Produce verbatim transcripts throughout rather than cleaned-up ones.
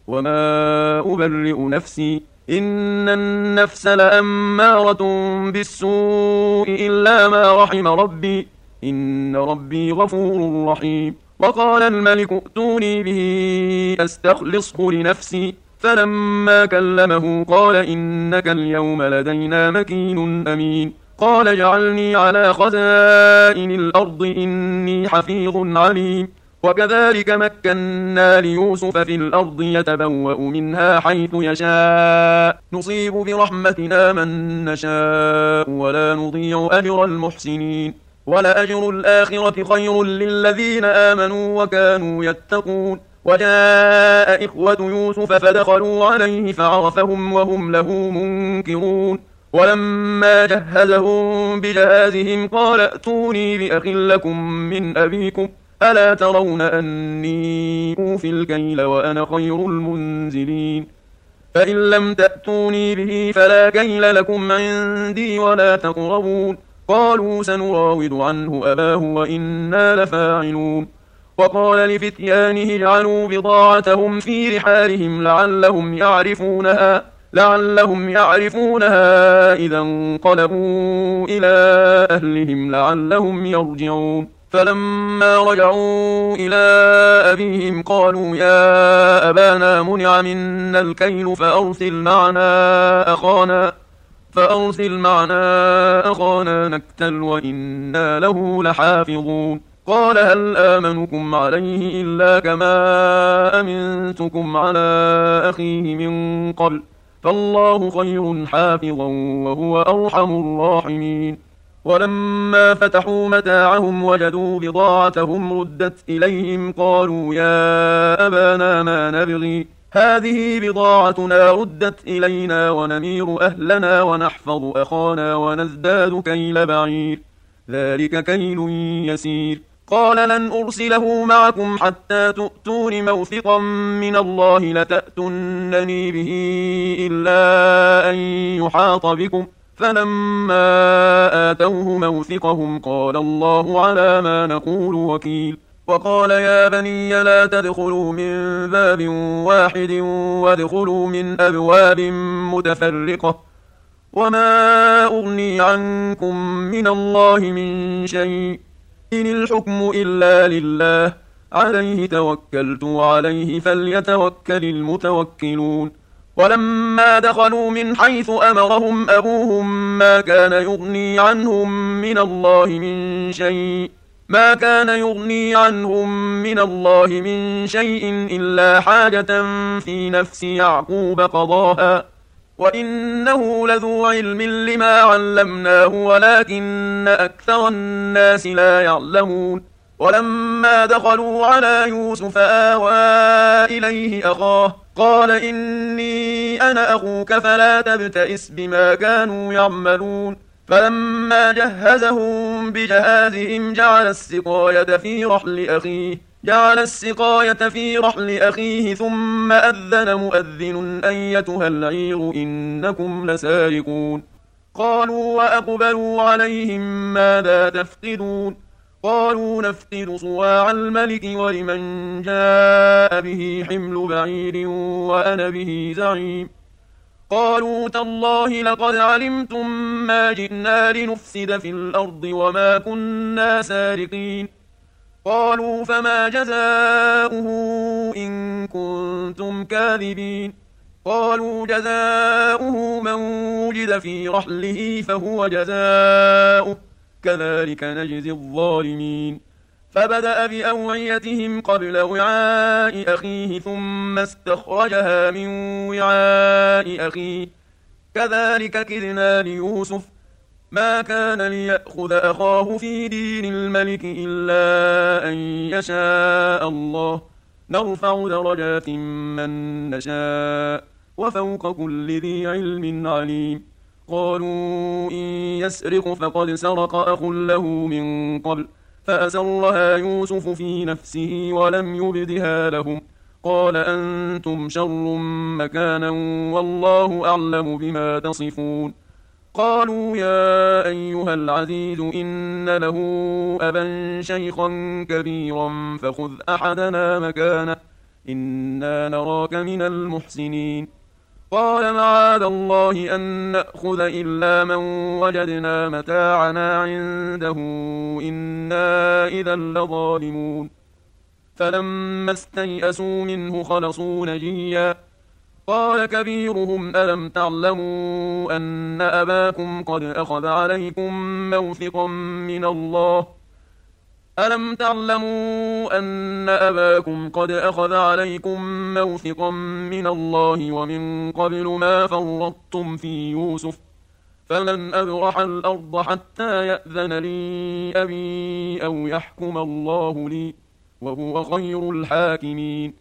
وما أبرئ نفسي إن النفس لأمارة بالسوء إلا ما رحم ربي إن ربي غفور رحيم. وقال الملك ائتوني به أستخلصه لنفسي فلما كلمه قال إنك اليوم لدينا مكين أمين. قال اجعلني على خزائن الأرض إني حفيظ عليم. وكذلك مكنا ليوسف في الأرض يتبوأ منها حيث يشاء نصيب برحمتنا من نشاء ولا نضيع أجر المحسنين ولأجر الآخرة خير للذين آمنوا وكانوا يتقون. وجاء إخوة يوسف فدخلوا عليه فعرفهم وهم له منكرون. ولما جهزهم بجهازهم قال ائتوني بأخ لكم من أبيكم ألا ترون أني أوفي الكيل وأنا خير المنزلين فإن لم تأتوني به فلا كيل لكم عندي ولا تقربون. قالوا سنراود عنه أباه وإنا لفاعلون. وقال لفتيانه اجعلوا بضاعتهم في رحالهم لعلهم يعرفونها لعلهم يعرفونها إذا انقلبوا إلى أهلهم لعلهم يرجعون. فلما رجعوا إلى أبيهم قالوا يا أبانا منع منا الكيل فأرسل معنا أخانا فأرسل معنا أخانا نكتل وإنا له لحافظون. قال هل آمنكم عليه إلا كما أمنتكم على أخيه من قبل فالله خير حافظا وهو أرحم الراحمين. ولما فتحوا متاعهم وجدوا بضاعتهم ردت إليهم قالوا يا أبانا ما نبغي هذه بضاعتنا ردت إلينا ونمير أهلنا ونحفظ أخانا ونزداد كيل بعير ذلك كيل يسير. قال لن أرسله معكم حتى تؤتون موثقا من الله لتأتنني به إلا أن يحاط بكم فلما آتوه موثقهم قال الله على ما نقول وكيل. وقال يا بني لا تدخلوا من باب واحد وادخلوا من أبواب متفرقة وما أغني عنكم من الله من شيء إن الحكم إلا لله عليه توكلت وعليه فليتوكل المتوكلون. ولما دخلوا من حيث أمرهم أبوهم ما كان يغني عنهم من الله من شيء ما كان يغني عنهم من الله من شيء إلا حاجة في نفس يعقوب قضاها وإنه لذو علم لما علمناه ولكن أكثر الناس لا يعلمون. ولما دخلوا على يوسف آوى إليه أخاه قال إني أنا أخوك فلا تبتئس بما كانوا يعملون. فلما جهزهم بجهازهم جعل السقاية في رحل أخيه جعل السقاية في رحل أخيه ثم أذن مؤذن أيتها العير إنكم لسارقون. قالوا وأقبلوا عليهم ماذا تفقدون قالوا نفقد صواع الملك ولمن جاء به حمل بعير وأنا به زعيم. قالوا تالله لقد علمتم ما جئنا لنفسد في الأرض وما كنا سارقين. قالوا فما جزاؤه إن كنتم كاذبين. قالوا جزاؤه من وجد في رحله فهو جزاؤه كذلك نجزي الظالمين. فبدأ بأوعيتهم قبل وعاء أخيه ثم استخرجها من وعاء أخيه كذلك كدنا ليوسف ما كان ليأخذ أخاه في دين الملك إلا أن يشاء الله نرفع درجات من نشاء وفوق كل ذي علم عليم. قالوا إن يسرق فقد سرق أخ له من قبل فأسرها يوسف في نفسه ولم يبدها لهم قال أنتم شر مكانا والله أعلم بما تصفون. قالوا يا أيها العزيز إن له أبا شيخا كبيرا فخذ أحدنا مكانه إنا نراك من المحسنين. قال معاذ الله أن نأخذ إلا من وجدنا متاعنا عنده إنا إذا لظالمون. فلما استيئسوا منه خلصوا نجيا قال كبيرهم ألم تعلموا أن أباكم قد أخذ عليكم موثقا من الله ألم تعلموا أن أباكم قد أخذ عليكم موثقا من الله ومن قبل ما فرطتم في يوسف فلن أبرح الأرض حتى يأذن لي أبي أو يحكم الله لي وهو خير الحاكمين.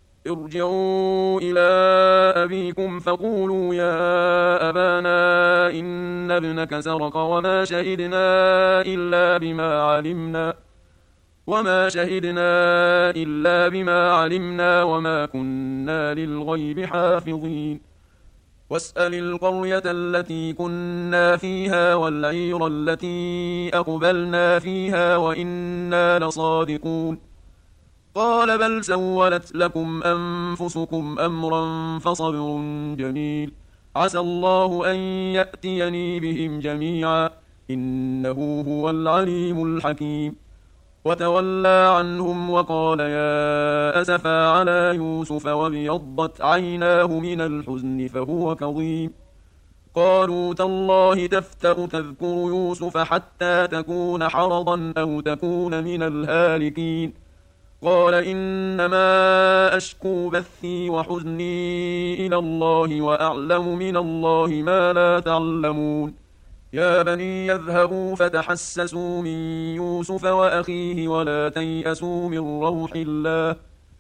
ارجعوا إلى أبيكم فقولوا يا أبانا إن ابنك سرق وما شهدنا إلا بما علمنا وما شهدنا إلا بما علمنا وما كنا للغيب حافظين. واسأل القرية التي كنا فيها والعير التي أقبلنا فيها وإنا لصادقون. قال بل سولت لكم أنفسكم أمرا فصبر جميل عسى الله أن يأتيني بهم جميعا إنه هو العليم الحكيم. وتولى عنهم وقال يا أسفا على يوسف وابيضت عيناه من الحزن فهو كظيم. قالوا تالله تفتأ تذكر يوسف حتى تكون حرضا أو تكون من الهالكين. قال إنما أشكو بثي وحزني إلى الله وأعلم من الله ما لا تعلمون. يا بني يذهبوا فتحسسوا من يوسف وأخيه ولا تيأسوا من روح الله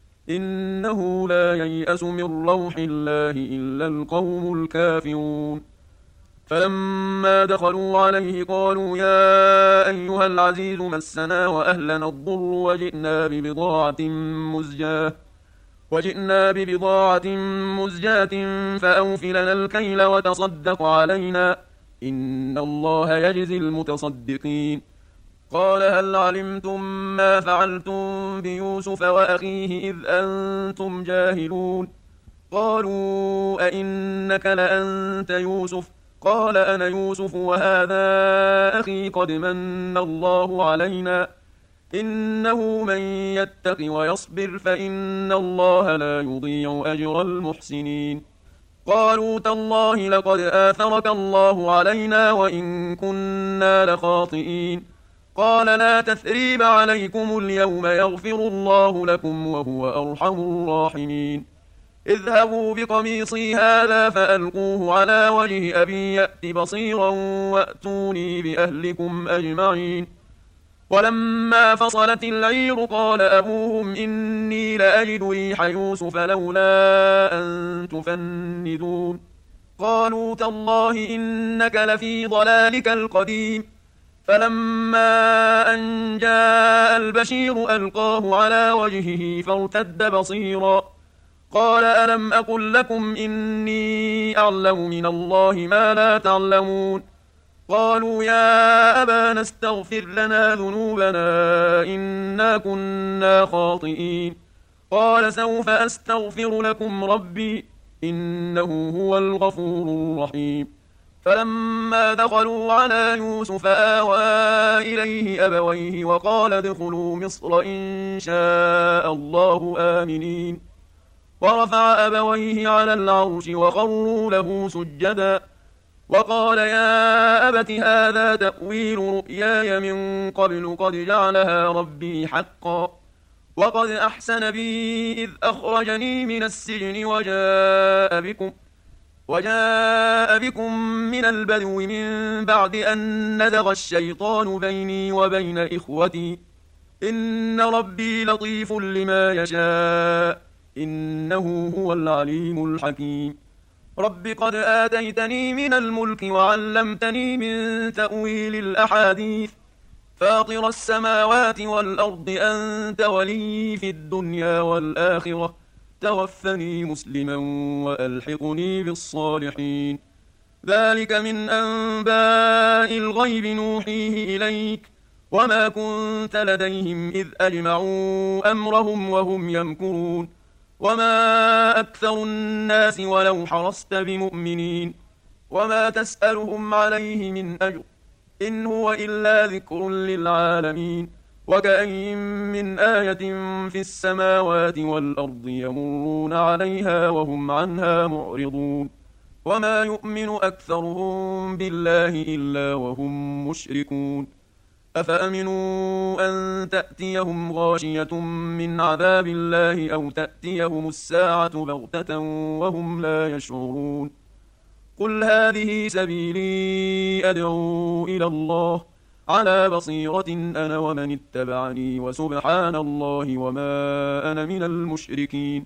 إنه لا ييأس من روح الله إلا القوم الكافرون. فلما دخلوا عليه قالوا يا أيها العزيز مسنا وأهلنا الضر وجئنا ببضاعة مزجاة وجئنا ببضاعة مزجاة فأوف لنا الكيل وتصدق علينا إن الله يجزي المتصدقين. قال هل علمتم ما فعلتم بيوسف وأخيه إذ أنتم جاهلون. قالوا أئنك لأنت يوسف قال أنا يوسف وهذا أخي قد من الله علينا إنه من يتق ويصبر فإن الله لا يضيع أجر المحسنين. قالوا تالله لقد آثرك الله علينا وإن كنا لخاطئين. قال لا تثريب عليكم اليوم يغفر الله لكم وهو أرحم الراحمين. اذهبوا بقميصي هذا فألقوه على وجه أبي يأت بصيرا وأتوني بأهلكم أجمعين. ولما فصلت العير قال أبوهم إني لأجد ريح يوسف لولا أن تفندون. قالوا تالله إنك لفي ضلالك القديم. فلما أن جاء البشير ألقاه على وجهه فارتد بصيرا قال ألم أقل لكم إني أعلم من الله ما لا تعلمون. قالوا يا أبانا استغفر لنا ذنوبنا إنا كنا خاطئين. قال سوف أستغفر لكم ربي إنه هو الغفور الرحيم. فلما دخلوا على يوسف آوى إليه أبويه وقال ادخلوا مصر إن شاء الله آمنين. ورفع أبويه على العرش وخروا له سجدا وقال يا أبت هذا تأويل رؤياي من قبل قد جعلها ربي حقا وقد أحسن بي إذ أخرجني من السجن وجاء بكم وجاء بكم من البدو من بعد أن نزغ الشيطان بيني وبين إخوتي إن ربي لطيف لما يشاء إنه هو العليم الحكيم. رب قد آتيتني من الملك وعلمتني من تأويل الأحاديث فاطر السماوات والأرض أنت ولي في الدنيا والآخرة توفني مسلما وألحقني بالصالحين. ذلك من أنباء الغيب نوحيه إليك وما كنت لديهم إذ أجمعوا أمرهم وهم يمكرون. وما أكثر الناس ولو حرصت بمؤمنين وما تسألهم عليه من أجر إن هو إلا ذكر للعالمين وكأين من آية في السماوات والأرض يمرون عليها وهم عنها معرضون وما يؤمن أكثرهم بالله إلا وهم مشركون أفأمنوا أن تأتيهم غاشية من عذاب الله أو تأتيهم الساعة بغتة وهم لا يشعرون قل هذه سبيلي أدعو إلى الله على بصيرة أنا ومن اتبعني وسبحان الله وما أنا من المشركين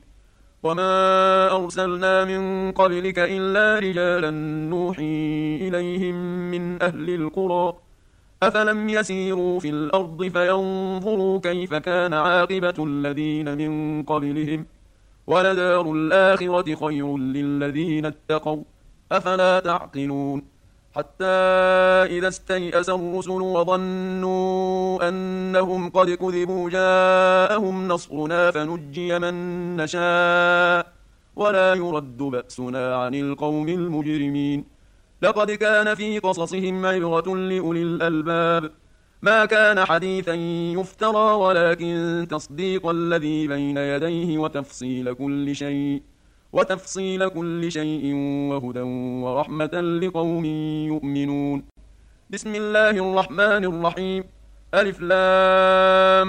وما أرسلنا من قبلك إلا رجالا نوحي إليهم من أهل القرى أفلم يسيروا في الأرض فينظروا كيف كان عاقبة الذين من قبلهم ولدار الآخرة خير للذين اتقوا أفلا تعقلون حتى إذا استيأس الرسل وظنوا أنهم قد كذبوا جاءهم نصرنا فنجي من نشاء ولا يرد بأسنا عن القوم المجرمين لقد كان في قصصهم عبرة لأولي الألباب ما كان حديثا يفترى ولكن تصديق الذي بين يديه وتفصيل كل شيء وتفصيل كل شيء وهدى ورحمة لقوم يؤمنون بسم الله الرحمن الرحيم ألف لام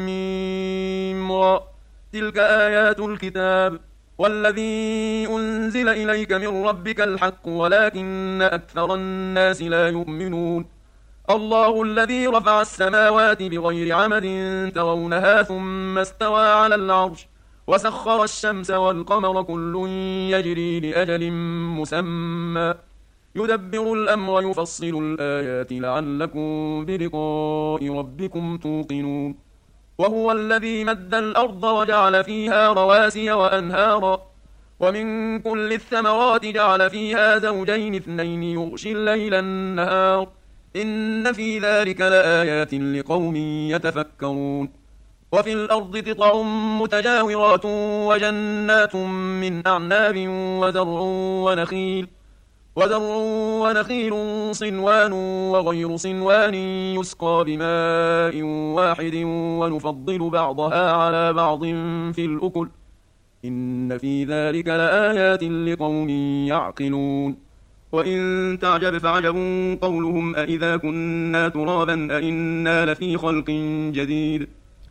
ميم را تلك آيات الكتاب والذي أنزل إليك من ربك الحق ولكن أكثر الناس لا يؤمنون الله الذي رفع السماوات بغير عمد ترونها ثم استوى على العرش وسخر الشمس والقمر كل يجري لأجل مسمى يدبر الأمر يفصل الآيات لعلكم بلقاء ربكم توقنون وهو الذي مد الأرض وجعل فيها رواسي وأنهارا ومن كل الثمرات جعل فيها زوجين اثنين يغشي الليل النهار إن في ذلك لآيات لقوم يتفكرون وفي الأرض قطع متجاورات وجنات من أعناب وزرع ونخيل وزرع ونخيل صنوان وغير صنوان يسقى بماء واحد ونفضل بعضها على بعض في الأكل إن في ذلك لآيات لقوم يعقلون وإن تعجب فعجب قولهم أإذا كنا ترابا أإنا لفي خلق جديد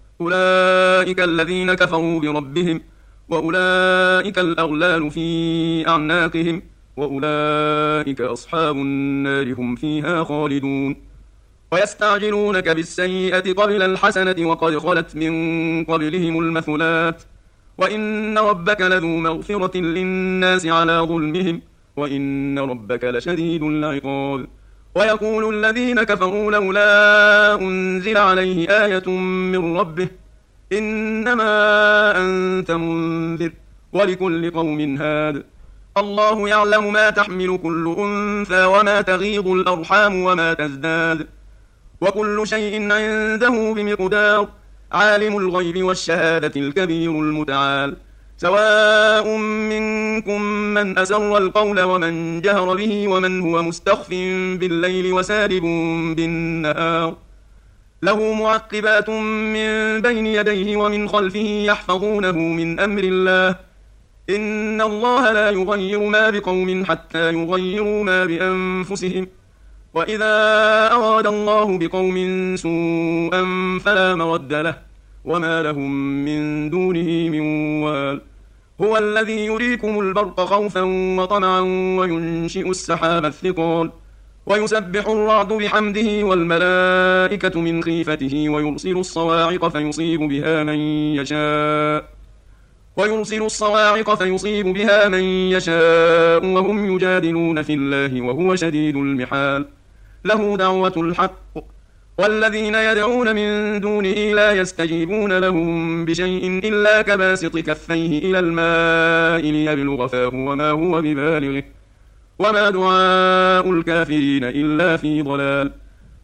أولئك الذين كفروا بربهم وأولئك الأغلال في أعناقهم وأولئك أصحاب النار هم فيها خالدون ويستعجلونك بالسيئة قبل الحسنة وقد خلت من قبلهم المثلات وإن ربك لذو مغفرة للناس على ظلمهم وإن ربك لشديد العقاب ويقول الذين كفروا لولا أنزل عليه آية من ربه إنما أنت منذر ولكل قوم هاد الله يعلم ما تحمل كل أنثى وما تغيض الأرحام وما تزداد وكل شيء عنده بمقدار عالم الغيب والشهادة الكبير المتعال سواء منكم من أسر القول ومن جهر به ومن هو مستخف بالليل وسارب بالنهار له معقبات من بين يديه ومن خلفه يحفظونه من أمر الله إن الله لا يغير ما بقوم حتى يغيروا ما بأنفسهم وإذا أراد الله بقوم سوءا فلا مرد له وما لهم من دونه من وال هو الذي يريكم البرق خوفا وطمعا وينشئ السحاب الثقال ويسبح الرعد بحمده والملائكة من خيفته ويرسل الصواعق فيصيب بها من يشاء ويرسل الصواعق فيصيب بها من يشاء وهم يجادلون في الله وهو شديد المحال له دعوة الحق والذين يدعون من دونه لا يستجيبون لهم بشيء إلا كباسط كفيه إلى الماء ليبلغ فاه وما هو ببالغه وما دعاء الكافرين إلا في ضلال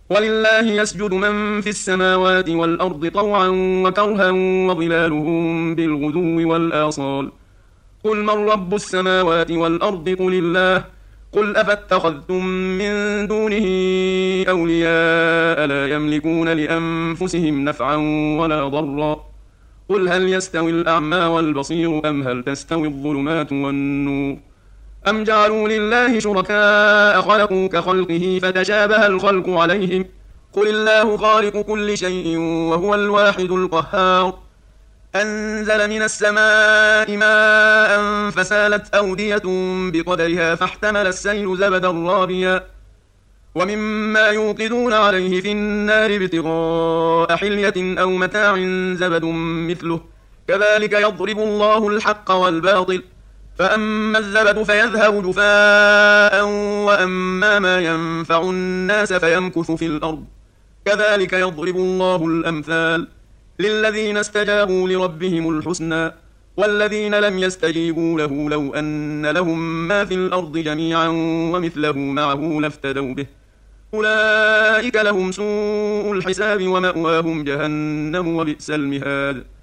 ولله يسجد من في السماوات والأرض طوعا وكرها وظلالهم بالغدو والآصال قل من رب السماوات والأرض قل الله قل أفاتخذتم من دونه أولياء لا يملكون لأنفسهم نفعا ولا ضرا قل هل يستوي الأعمى والبصير أم هل تستوي الظلمات والنور أم جعلوا لله شركاء خلقوا كخلقه فتشابه الخلق عليهم قل الله خالق كل شيء وهو الواحد القهار أنزل من السماء ماء فسالت أودية بقدرها فاحتمل السيل زبدا رابيا ومما يوقدون عليه في النار ابتغاء حلية أو متاع زبد مثله كذلك يضرب الله الحق والباطل فأما الزبد فيذهب جفاء وأما ما ينفع الناس فيمكث في الأرض كذلك يضرب الله الأمثال للذين استجابوا لربهم الحسنى والذين لم يستجيبوا له لو أن لهم ما في الأرض جميعا ومثله معه لافتدوا به أولئك لهم سوء الحساب ومأواهم جهنم وبئس المهاد